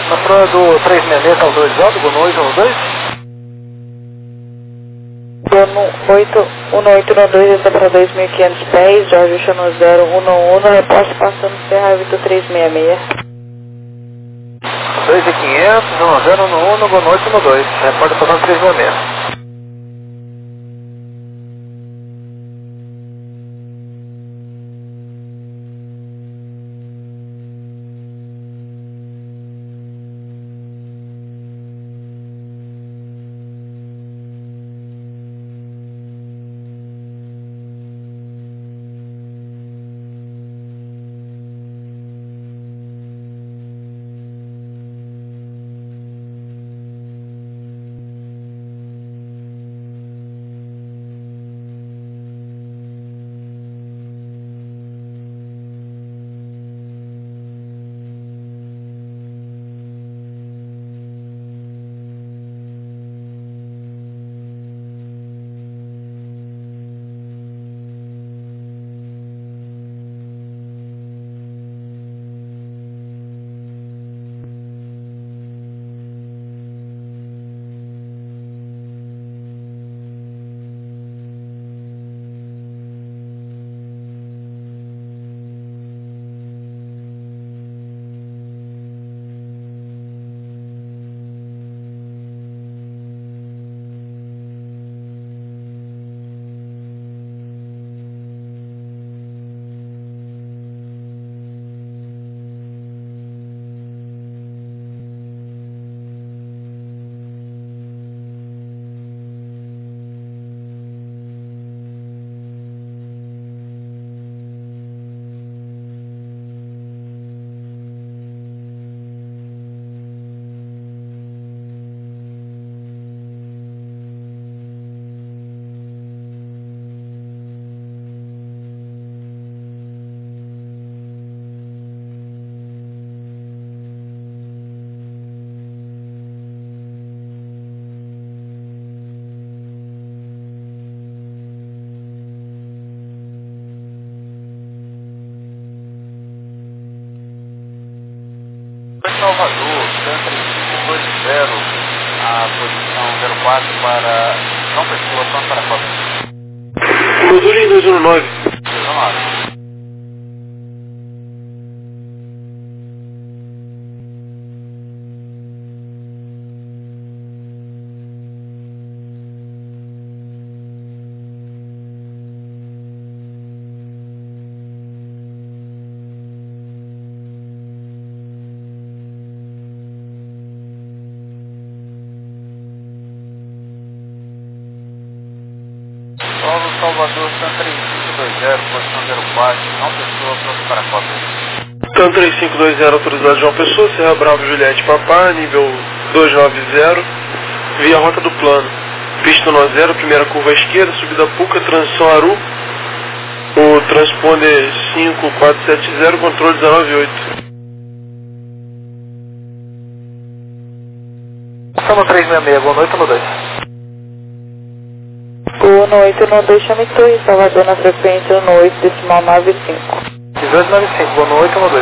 Na prova do 366, autorizado, Gono 812? Gono 1812, está para 2.500 pés, Jorge Chano 011, reposto passando Serra Vitor 366. 2.500, 1011, Gono 812, repórter passando 366. Salvador, Santa 520, a posição 04 para João Pessoa, pronto para a Copa. Modulin 219. 219. Salvador, Santa 3520, posição 04, João Pessoa, pronto para a Copa. TAN 3520, autorizado João Pessoa, Serra Bravo, Juliette Papá, nível 290, via rota do plano. Pista 90, primeira curva à esquerda, subida Puca, transição Aru, o transponder 5470, controle 198. Estamos 366, Gono 812. Gono 812, chame Torre, Salvador na frequência 1895. 1895, Gono 812.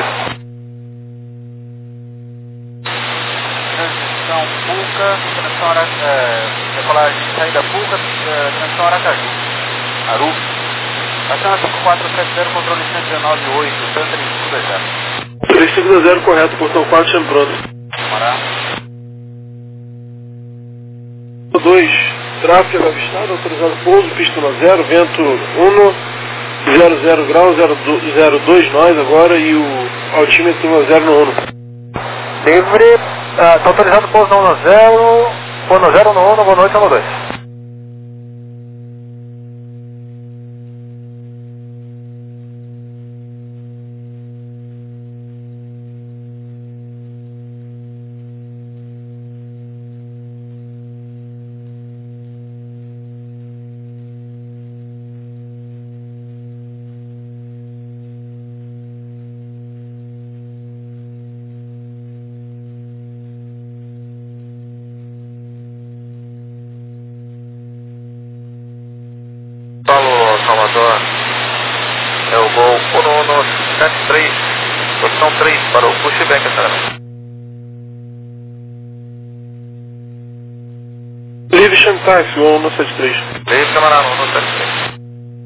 Transição Puca, transição decolagem saída Puca, transição Aracaju. Aru. Passando 5470, controle 1198, TAN 3520. 3520, correto, portão 4, chame pronto. Mará. 2, tráfego avistado, autorizado pouso, pista 0, vento 00 graus, 02 nós agora e o altímetro 0 no 1. Livre, está autorizado pouso no 10, Gono 0 no 1, Gono 812. Salvador, é o Gol 173, posição 3 para o pushback, cara. PM táxi, 1173. Veio camarada 1173.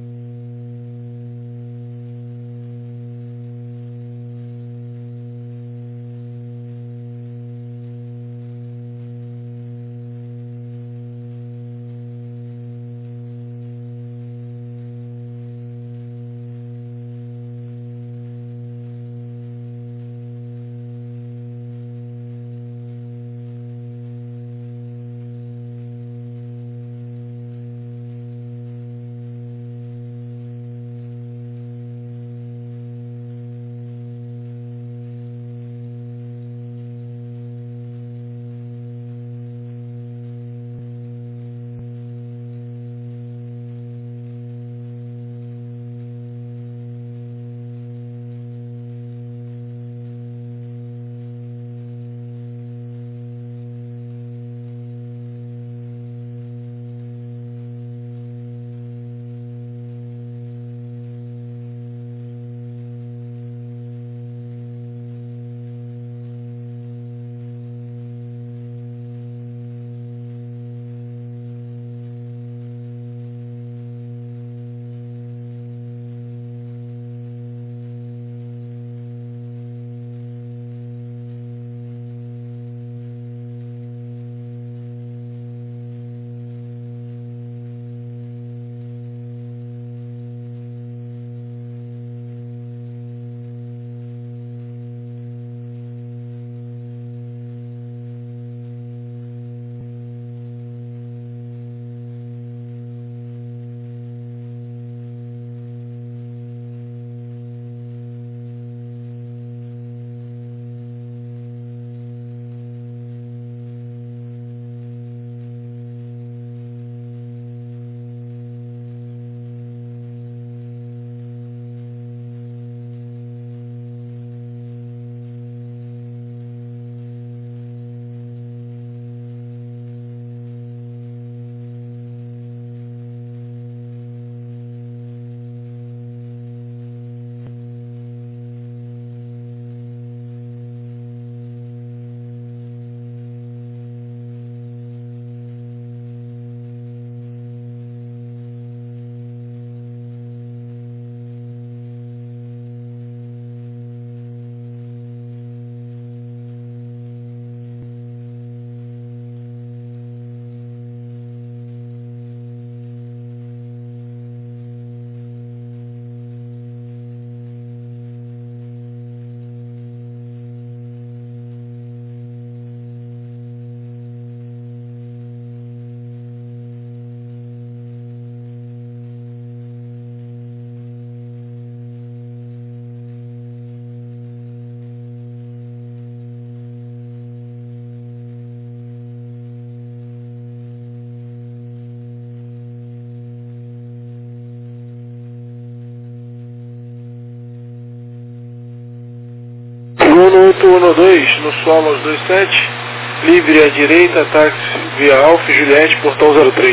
Gol 812, no solo aos 27, livre à direita, táxi via Alfa Juliette, portão 03.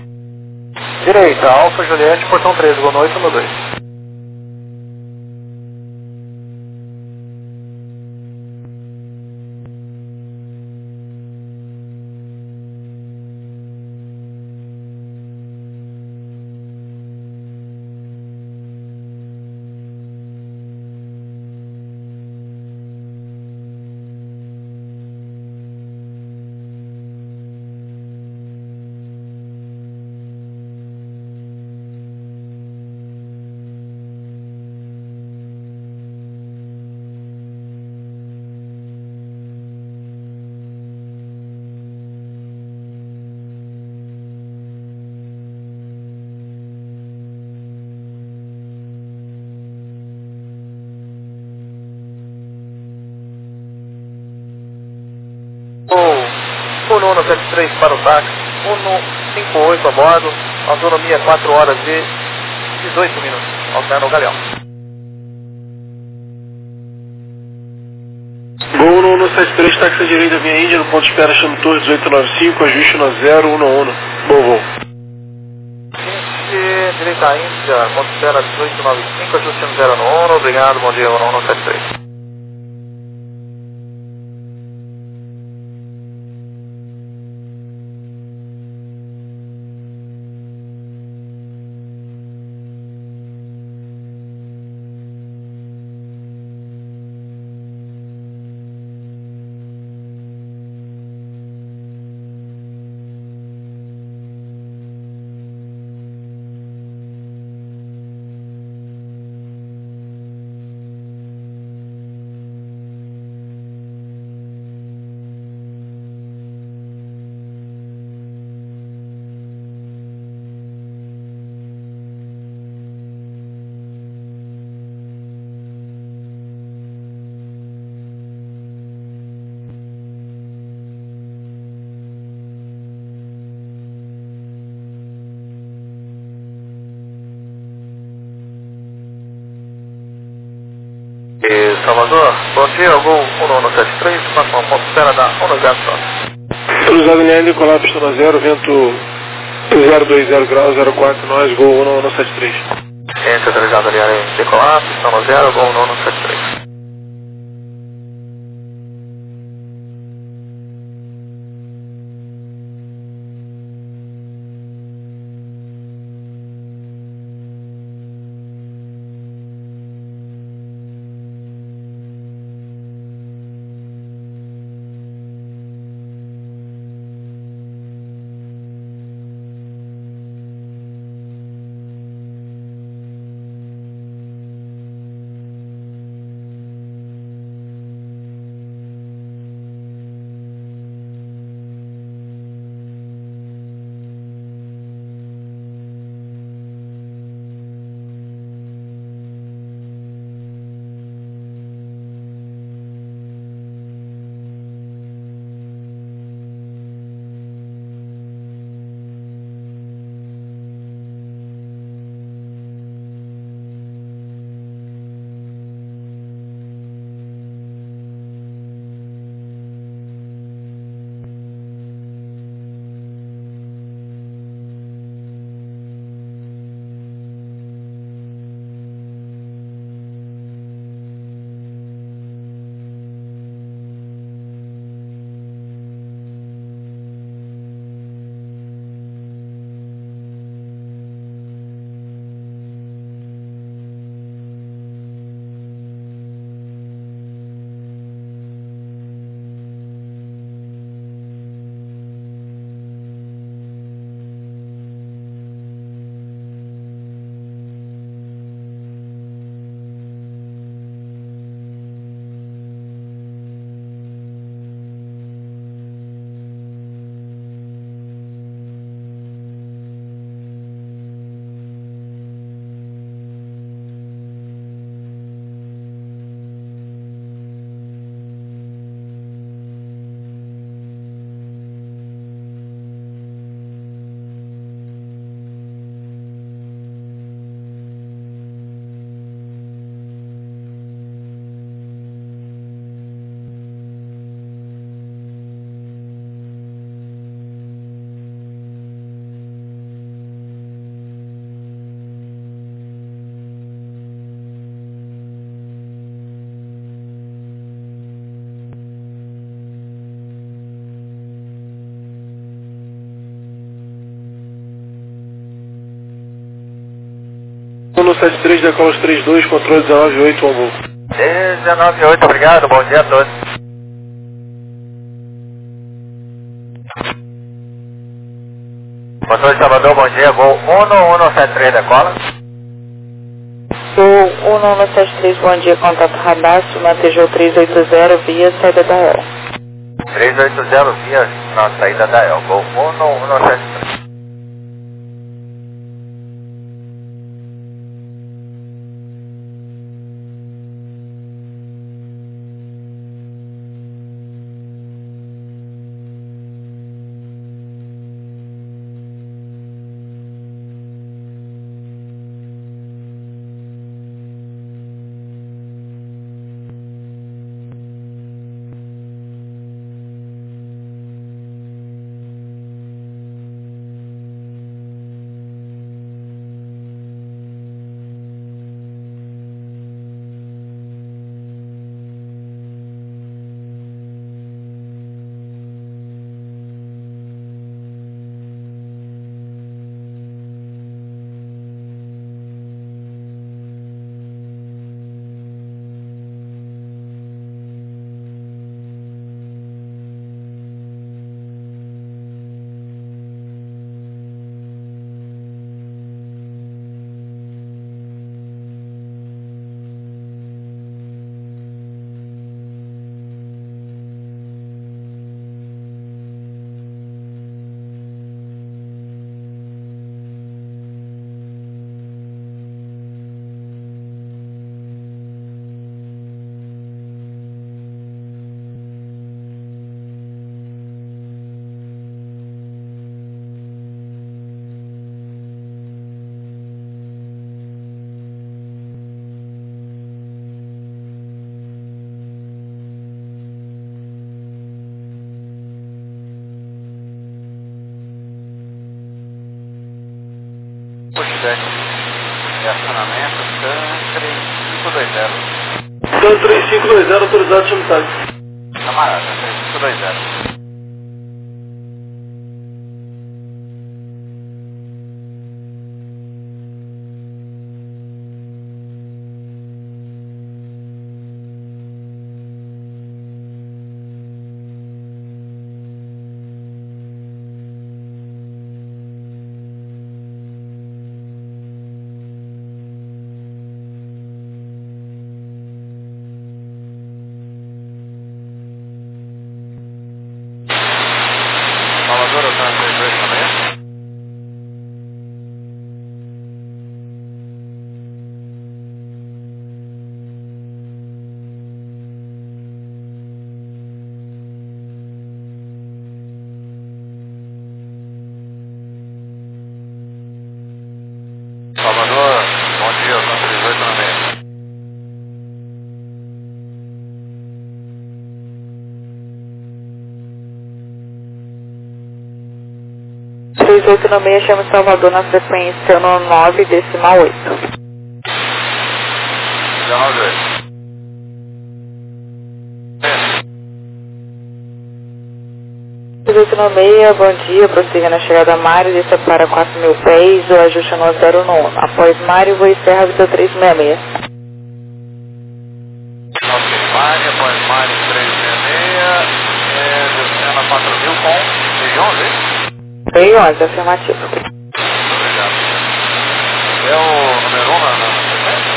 Direita, Alfa Juliette, portão 13, Gol 812. O Uno 73 para o táxi, Uno 58 a bordo, autonomia 4 horas e 18 minutos, alterna o Galeão. Gol 173, táxi à direita, via Índia, no ponto de espera, chama Torre 1895, ajuste no 011. Bom voo. Direita Índia, ponto de espera 1895, ajuste no 011, obrigado, bom dia, Uno 173. Salvador, bom dia, Gol 1173, próximo ponto espera da 10. Cruzado linha Nicolau, pistona 0, vento 020 graus, 04, nós, Gol 1173. Entre autorizado linha Nicolau, pistona 0, Gol 1173. No 73, decola 32, controle 198, Ombu. 198, obrigado, bom dia a todos. Controle de Salvador, bom dia, Gol 1173, decola. Gol 1173, bom dia, contato radar, Mantejou 380 via saída da El. 380 via na saída da El, Gol 1173. 7. Acionamento TAN 3520. TAN 3520, autorizado, chama o táxi. Camarada, 3520. Salvador, TAN 3896. 3896, chama Salvador na frequência no 9, decimal 8. 3896, bom dia, prossiga na chegada a Mário, desça para 4.000 pés, o ajuste no 0 no 1. Após Mário, voo Serra Vitor 366. Ok, Mário, após Mário 366, descendo a 4.000 com P11, hein? P11, afirmativo. Obrigado. É o número 1 na frequência?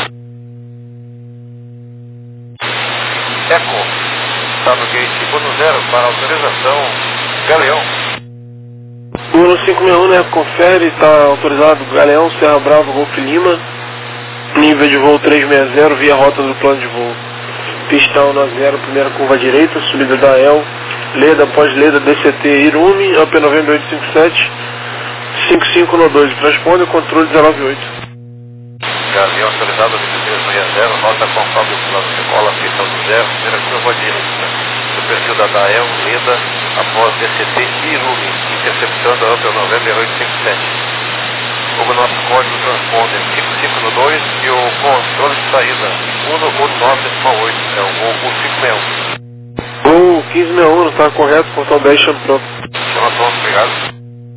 Eco, está no gate 10 para autorização Galeão. O 1561, né? Confere, está autorizado Galeão, Serra Brava, Golf Lima. Nível de voo 360, via rota do plano de voo. Pistão na 0, primeira curva direita, subida da EL. Leda após Leda, DCT Irume, AP 9857, 5592, responde, controle 198. Galeão autorizado 2360, nota conforme o plano de cola, pistão de 0, primeira curva direita. Do perfil da DAEL, Leda, após DCT Irume, interceptando a AP 9857. O nosso código transponder 5592 e o controle de saída 189,8, é o 151. Gol 1561, está correto, portal 10, chama pronto. Chama pronto, obrigado.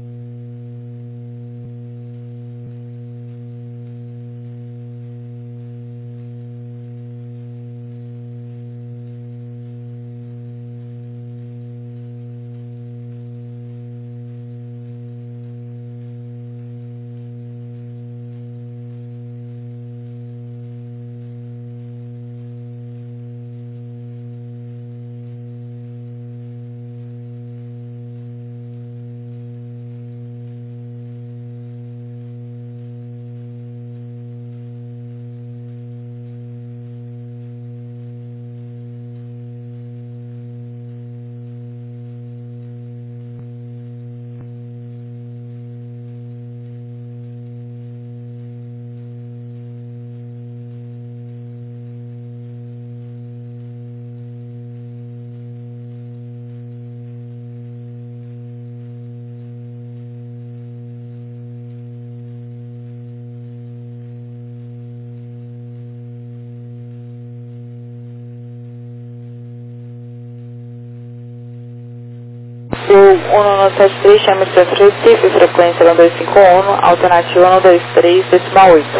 O 1973, chama de centro Recife, frequência 1251, alternativa 123, decimal 8.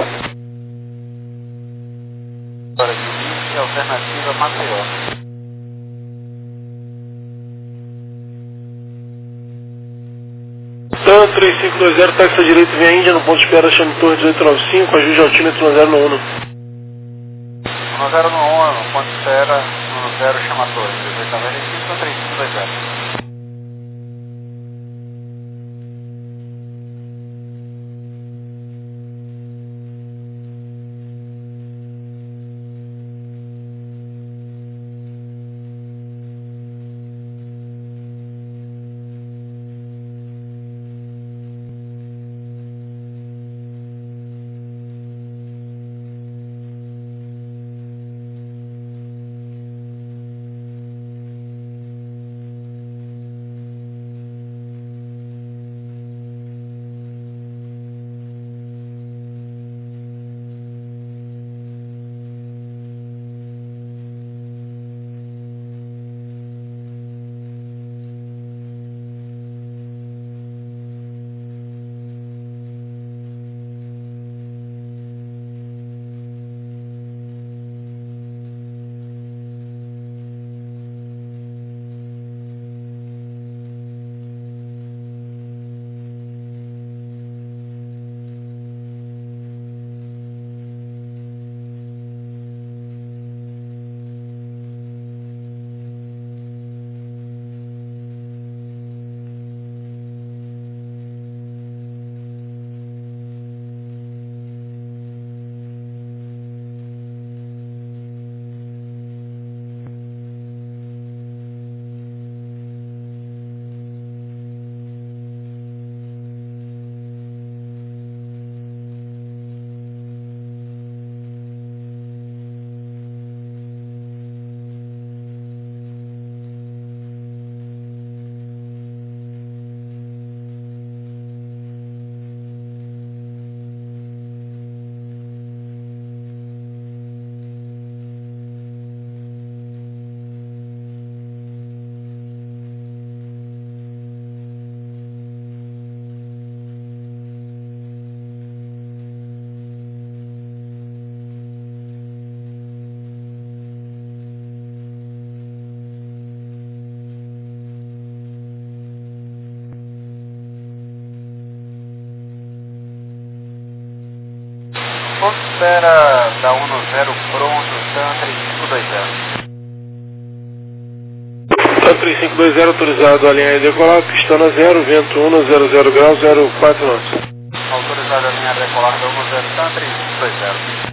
Para de início, alternativa Maceió. TAN 3520, táxi à direita, vem a Índia, no ponto de espera, chame Torre 1895, ajuste altímetro 10 no 1. 10 no 1, ponto de espera, no 0 chama torre, 1895, 3520. pouco, espera da 10 pronto, TAM 3520. TAM 3520 autorizado, a linha e decolar, pista na 0, vento 1, 00 graus, 04 knots. Autorizado a linha decolar da 10 TAM 3520.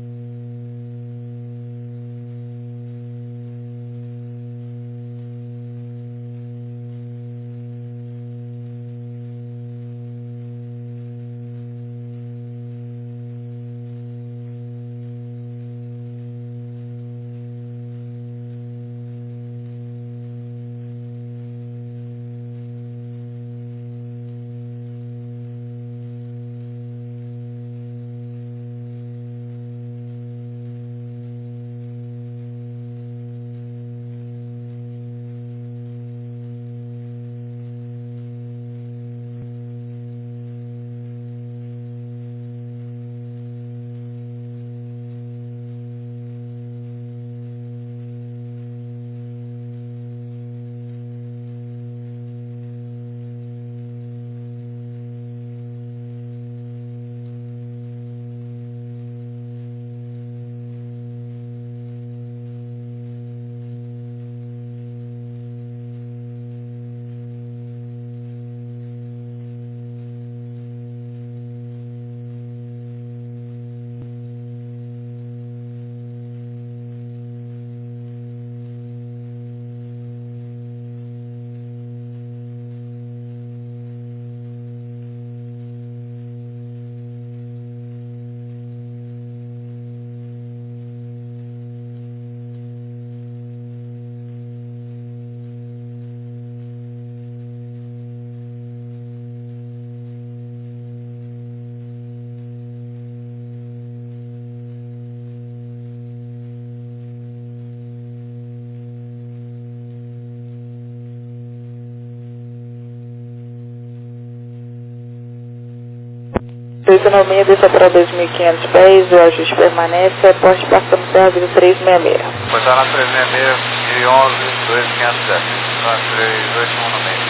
Oito no meio, desça para 2.500 pés, o ajuste permanece, reporte passando Serra Vida 366. Pois tá na 366 de 11, 2507. Tá 381 no meio.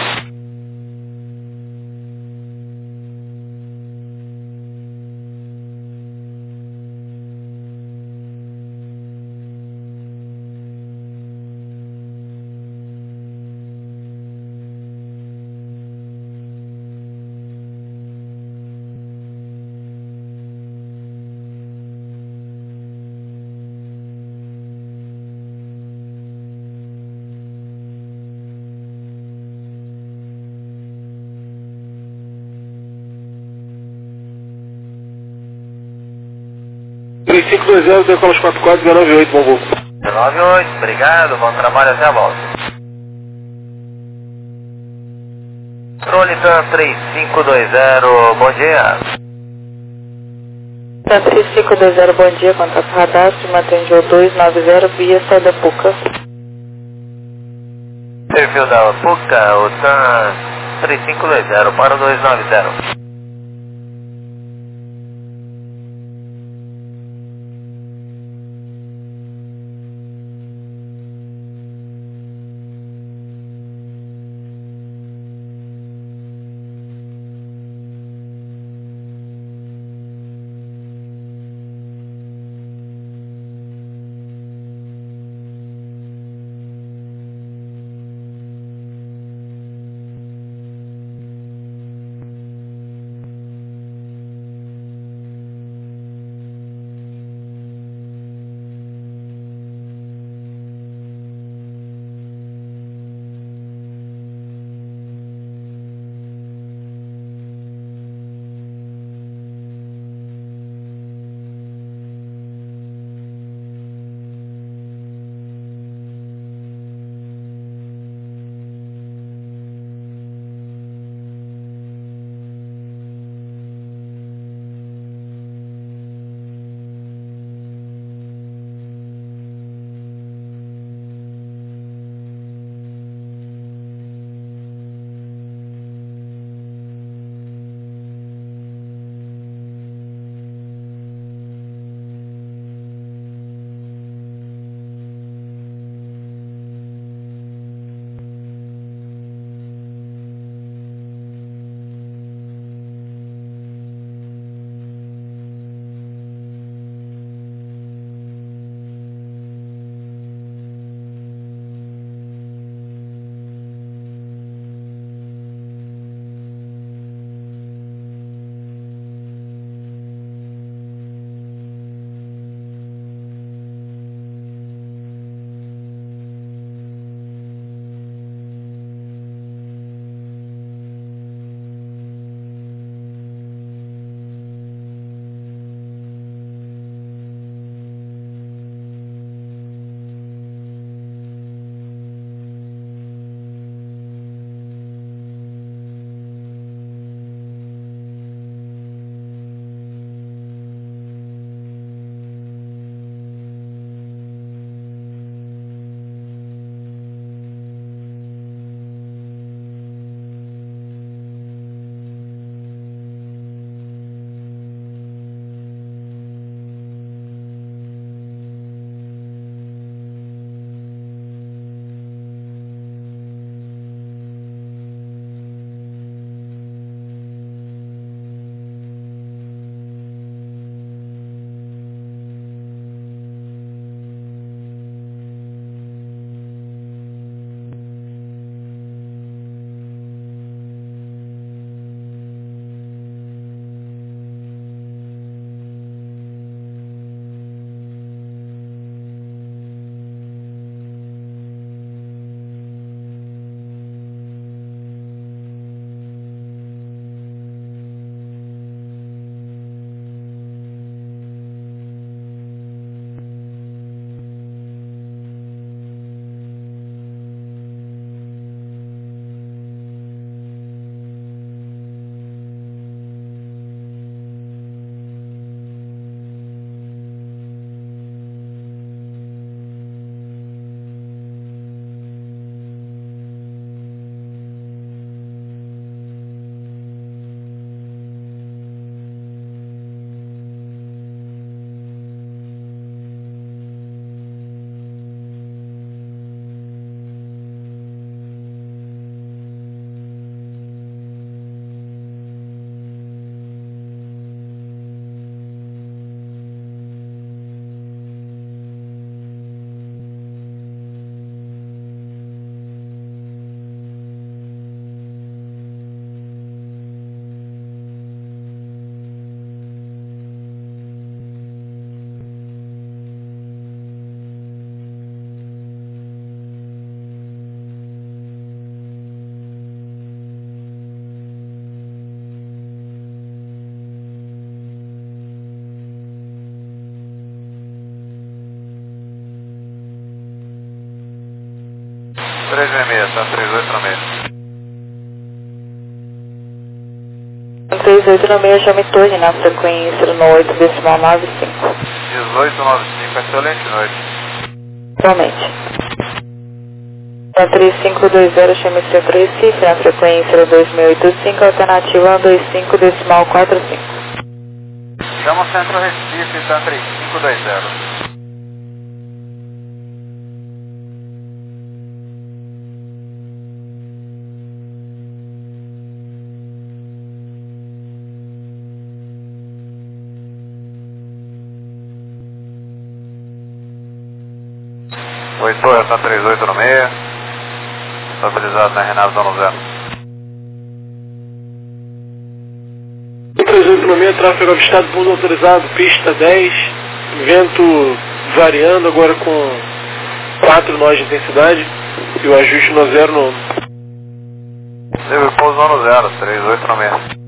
TAM 3520, decola os 44, 098, bom voo. 98, obrigado, bom trabalho, até a volta. Controle TAM 3520, bom dia. TAM 3520, bom dia, contato radar, se mantém de 290 via saída Puca. Perfil da PUCA, o TAM 3520 para o 290. 366, tá 3896. 3896, chame torre na frequência no 8 decimal 95. 1895, excelente noite. Igualmente. 3520, chame centro Recife, na frequência 2685, alternativa 125 decimal 45. Chama o Centro Recife, tá 3520. Oi, Torre, tá 3896. Estabilizado na Renato Zona 0. 3896, tráfego avistado, ponto autorizado, pista 10, vento variando agora com 4 nós de intensidade e o ajuste no 0 no... Teve pouso Zona 0, 3896.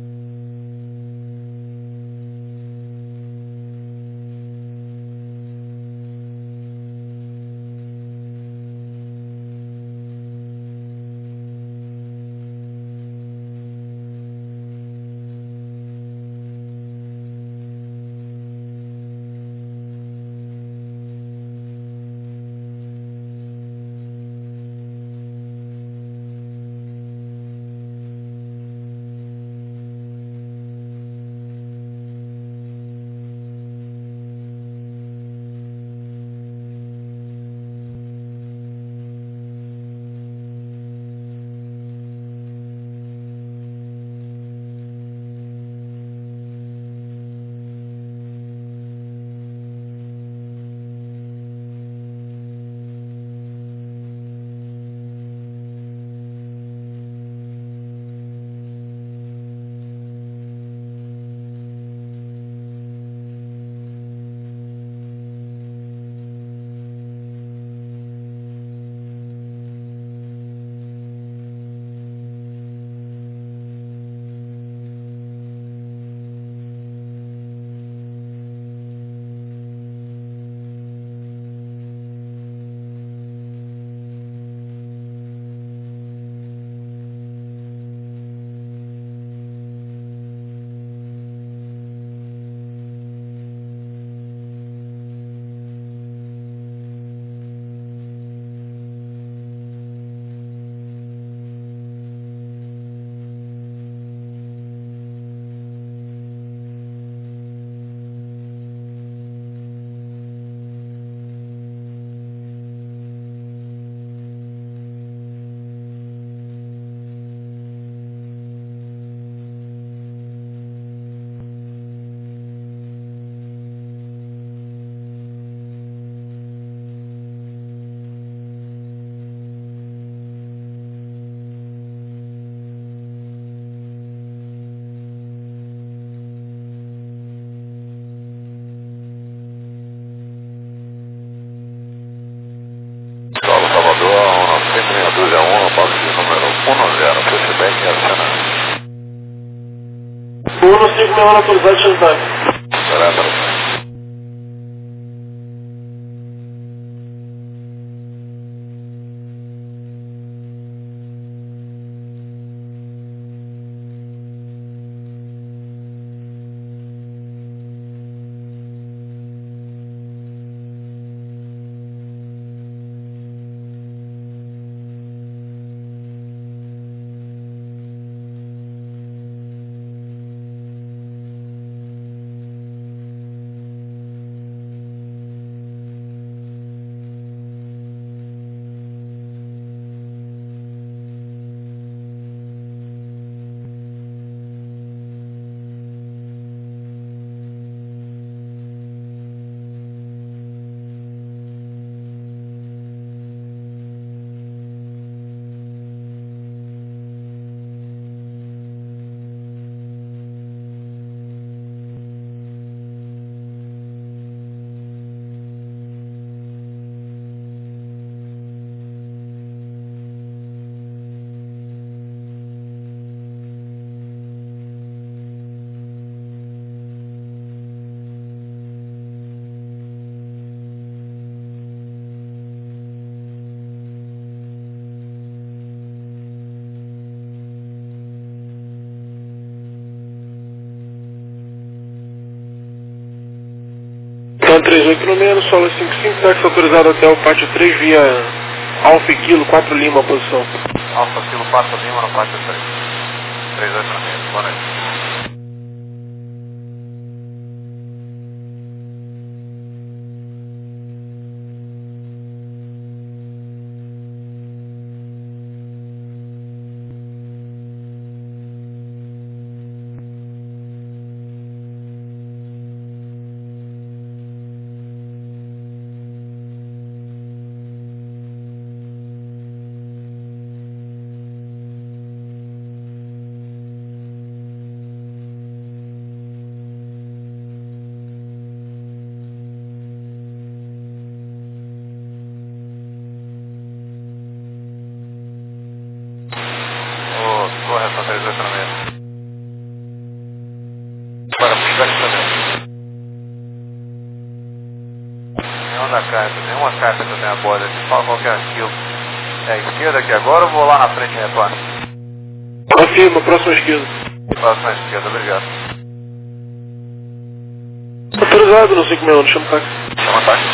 Salvador, 161, boxe número 10, feedback e acionamento. 151 autorizado, chantar. Será, Plano 38 no meio, solo 55, táxi autorizado até o pátio 3 via Alfa e Kilo 4 Lima, posição. Alfa Kilo 4 Lima no pátio 3. 38 no meio, boa noite. Correção 38 no meio. Para pingar também. Nenhuma da carta, nenhuma carta que eu tenho a borda aqui. Fala qual que é aquilo. É a esquerda aqui agora ou vou lá na frente e retorno? Confirma, próxima esquerda. Próxima esquerda, obrigado. Autorizado no 561, chama o táxi. Chama táxi.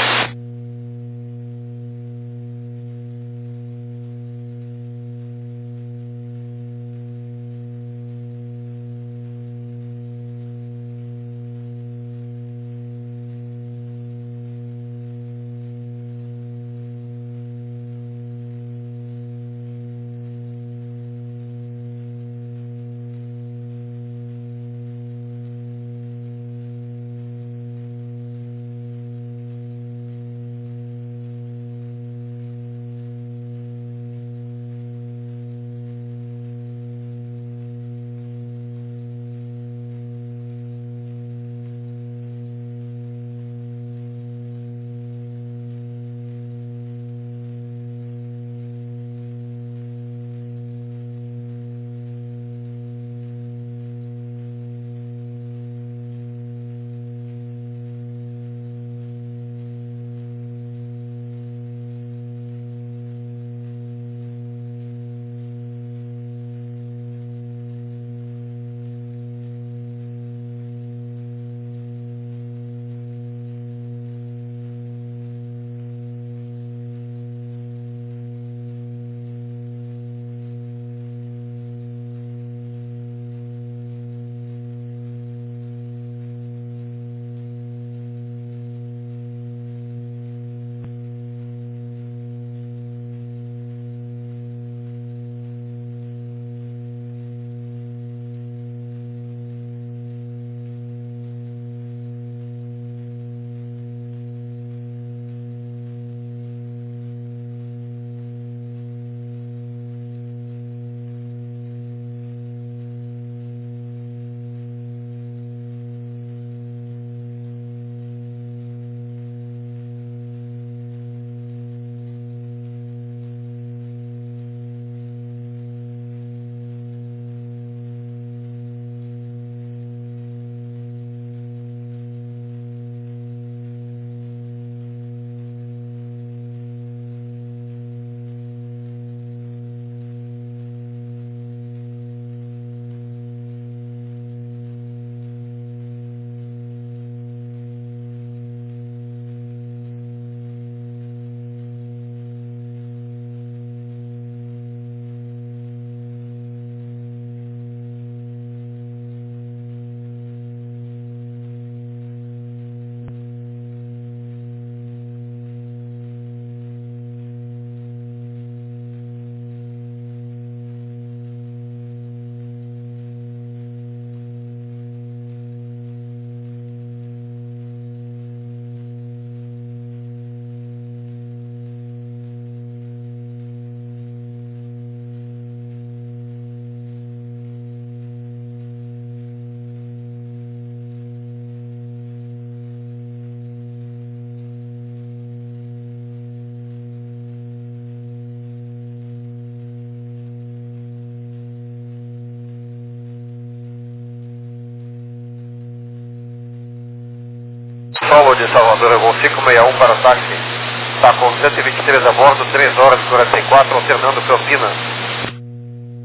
Solo de Salvador, voo 561 para o táxi. Está com 123 a bordo, 3 horas e 44, alternando Campinas.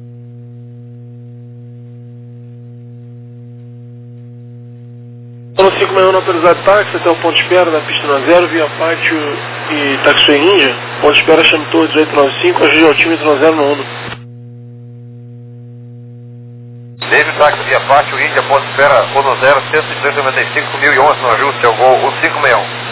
No 561 não autorizado táxi até o ponto de espera da pista 0, via pátio e Taxi Índia. Ponto de espera Chantor 1895, ajude ao time 0 no 1. David táxi via pátio Índia, ponto de espera Ono 0, 195, 1011 no ajuste ao gol 1561.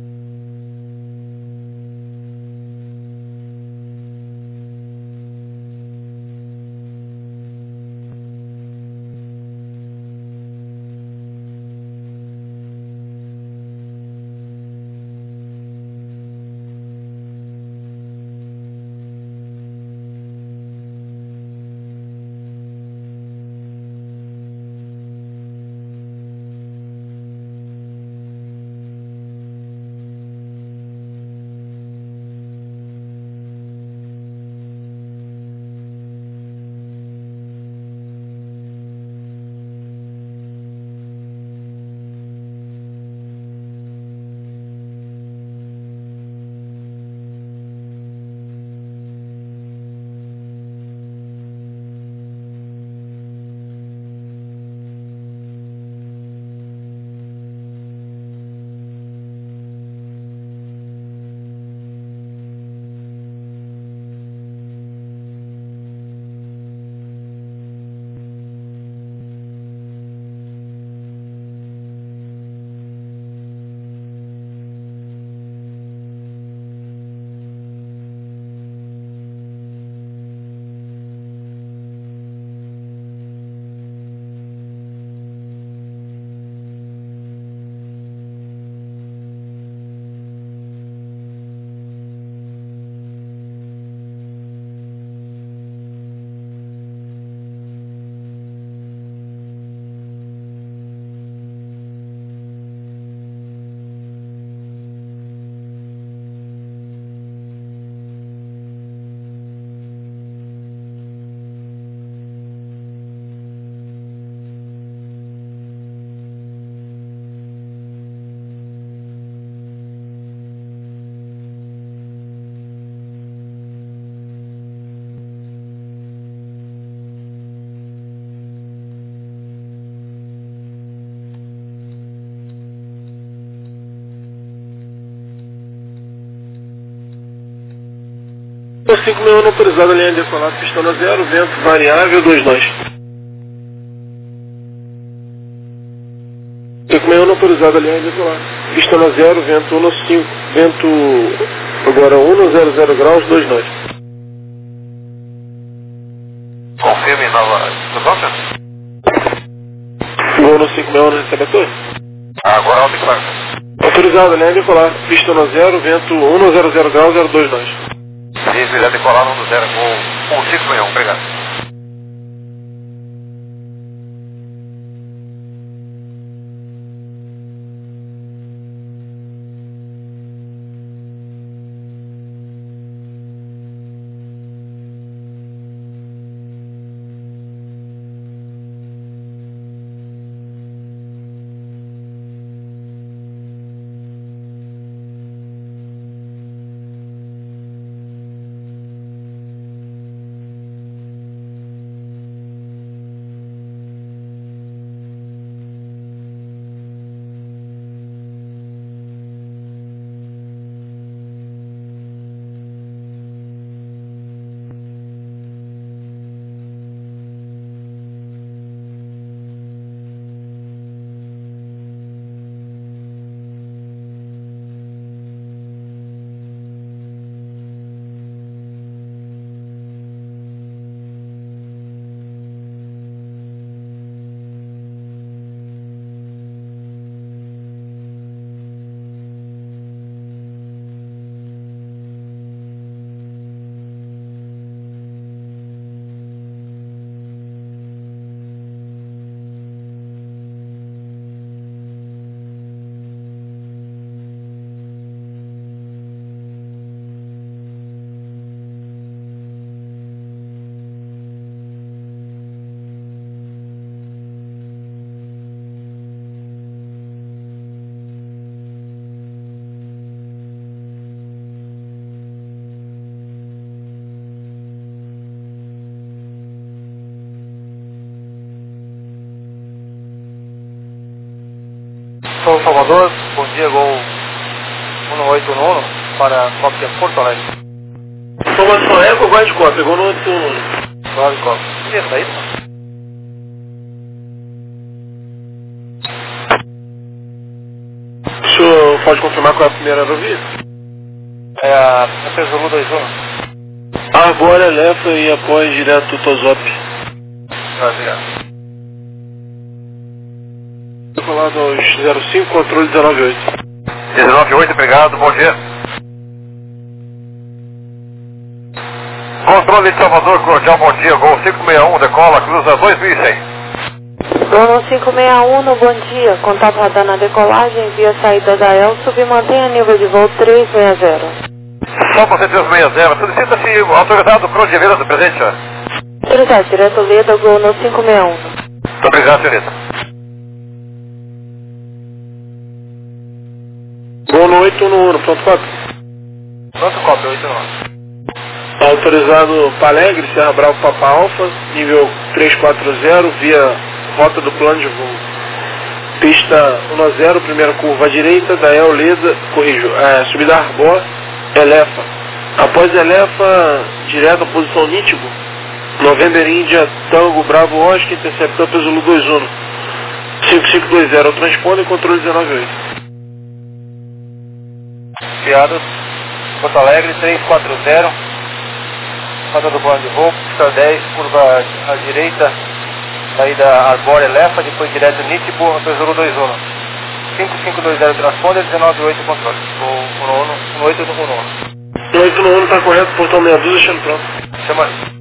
O 561 não autorizado, linha de decolar, pista 0, vento variável 29. 561 não autorizado, linha de decolar, pista 0, vento 15, vento agora 100 graus 29. Confirme nova instrução, Voo no 561 não recebe a torre? agora alto e claro. Autorizado, linha de decolar, pista 0, vento 100 graus 029. Desviar decolar no 0 com 561, obrigado. Sou Salvador, bom dia, Gol 1811 para cópia Porto Alegre. Informação é ou guarda de cópia? Pegou no 811. Guarda de cópia. Que é isso aí? O senhor pode confirmar qual é a primeira aerovia? É a Zulu 21. Arbor, Elefa e após direto Tosop. Obrigado. Colado aos 05, controle 198. 198, obrigado, bom dia. Controle de Salvador, cordial, bom dia, Gol 561, decola, cruza 2100. Gol 561, bom dia. Contato radar na decolagem, via saída da El, submantenha nível de voo 360. Só para 360, solicita-se autorizado Cruz de Vila do presente, ó. Autorizado, direto Leda, Gol no 561. Muito obrigado, senhorita. Gol no 811, pronto 4. Pronto, cópia 89. Autorizado Palegre, Serra Bravo, Papa Alfa, nível 340, via rota do plano de voo. Pista 10, primeira curva à direita, da El Leda, corrijo, subida Arbor, Elefa. Após Elefa, direto à posição Nítibo, November Índia, Tango, Bravo, Oscar, interceptor Zulu 21. 5520, o transponder, controle 198. Piados, Porto Alegre 340, rota do plano de voo, pista 10, curva à direita, saída Arbor, Elefa, depois direto Nítibo, Zulu 21. 5520 transponder, 198 controle. O 1811. O 811 está correto, portão meia dúzia, deixando pronto. Chama aí.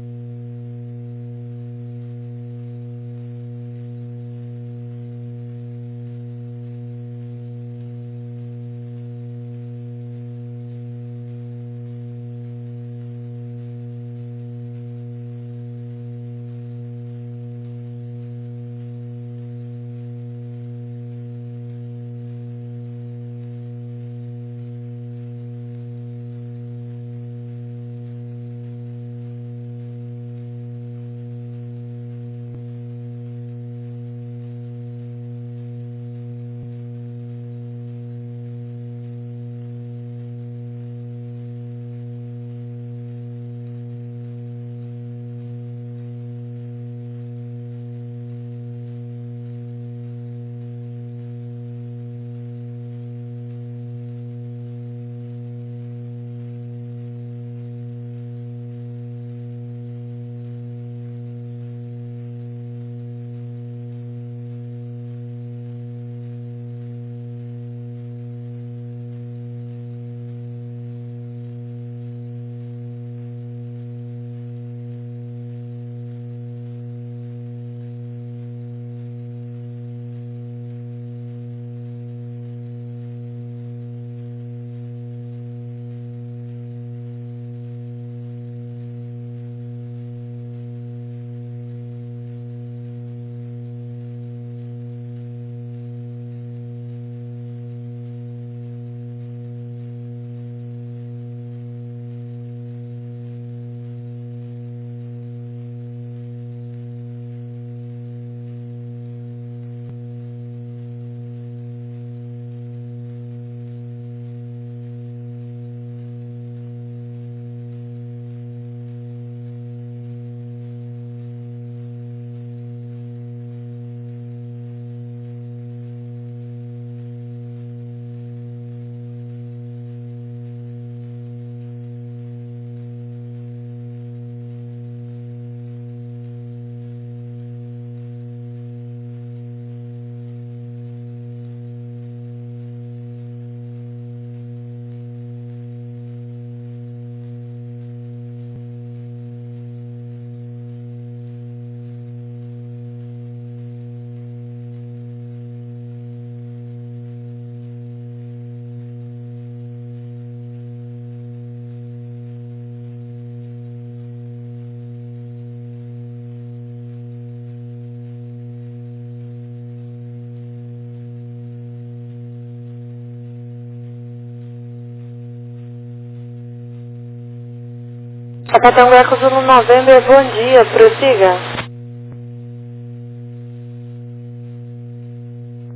Capitão Greco Zulu November, bom dia, prossiga.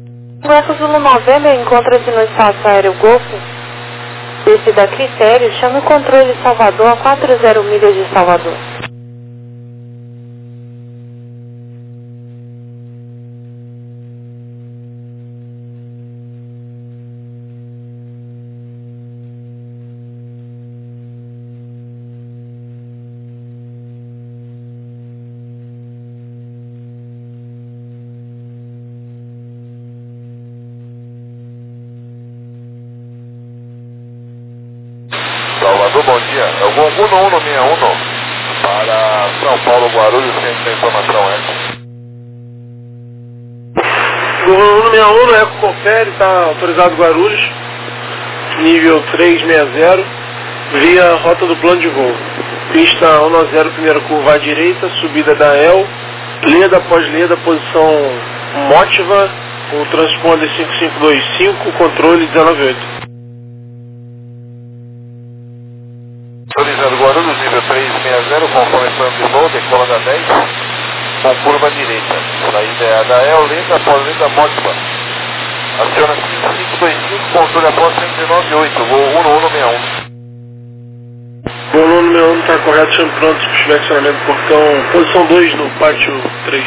Golfo Zulu November encontra-se no espaço aéreo Golfo. Descida Critério, chame o controle Salvador a 40 milhas de Salvador. Salvador, bom dia. É o voo 1161 para São Paulo, Guarulhos, centro de informação, Voo 1161, Eco confere, está autorizado Guarulhos, nível 360, via rota do plano de voo. Pista 190, primeira curva à direita, subida da EL, leda após leda, posição Motiva, o transponder 5525, controle 198. Autorizado Guarulhos, nível 360, conforme plano de voo, decola da 10, com curva à direita. Saída é a da EL, lenta após lenta Motiva. Aciona 5525, controle após 198, voo 1161. Voo 1161 está correto, chame pronto, estacionamento do portão, posição 2 no pátio 3.